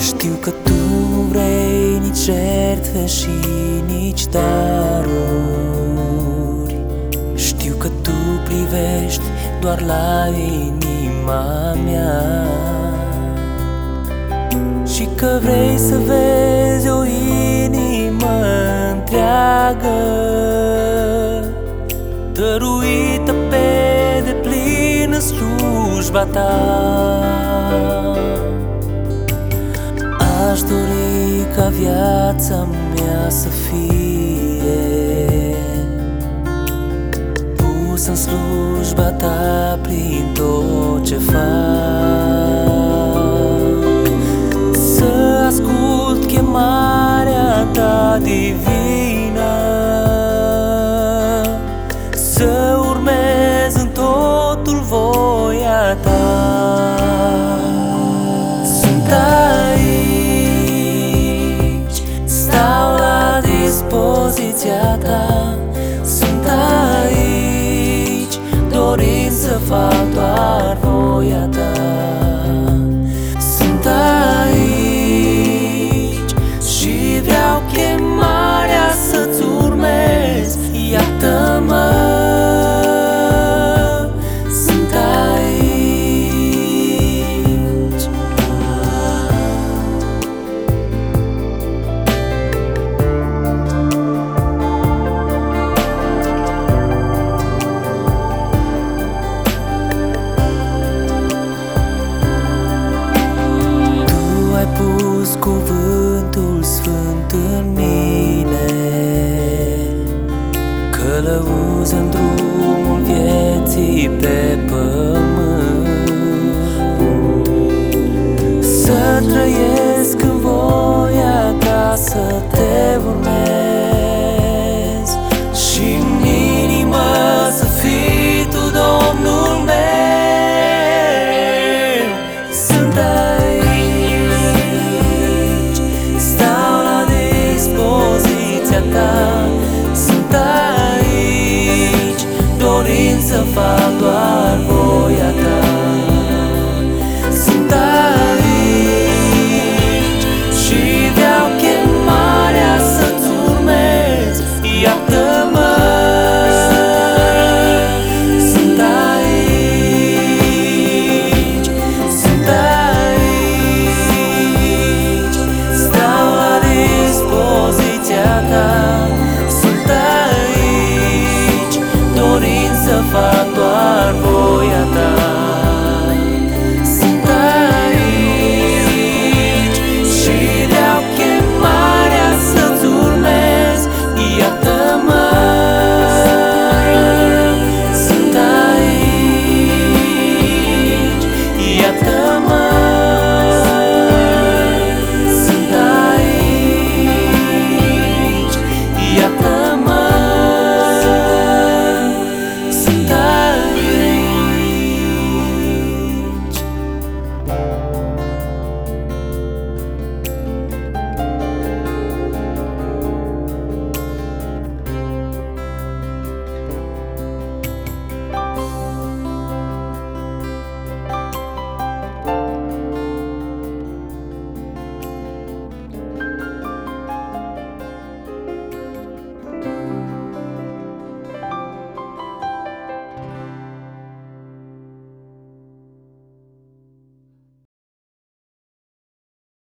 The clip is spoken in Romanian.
Știu că tu nu vrei nici jertfe și nici daruri. Știu că tu privești doar la inima mea și că vrei să vezi o inimă întreagă, dăruită pe deplin în slujba ta. Aș dori ca viața mea să fie pusă în slujba ta prin tot ce fac, să ascult chemarea ta divină, să urmez în totul voia ta. Sunt aici, stau la dispoziția ta. Sunt aici, dorind să fac doar voia ta. Sunt aici și vreau chemarea să-ți urmez. Iartă-mă, sunt aici. Tu ai pus cuvântul sfânt în mine, călăuză în drumul vieții pe pământ, să trăiesc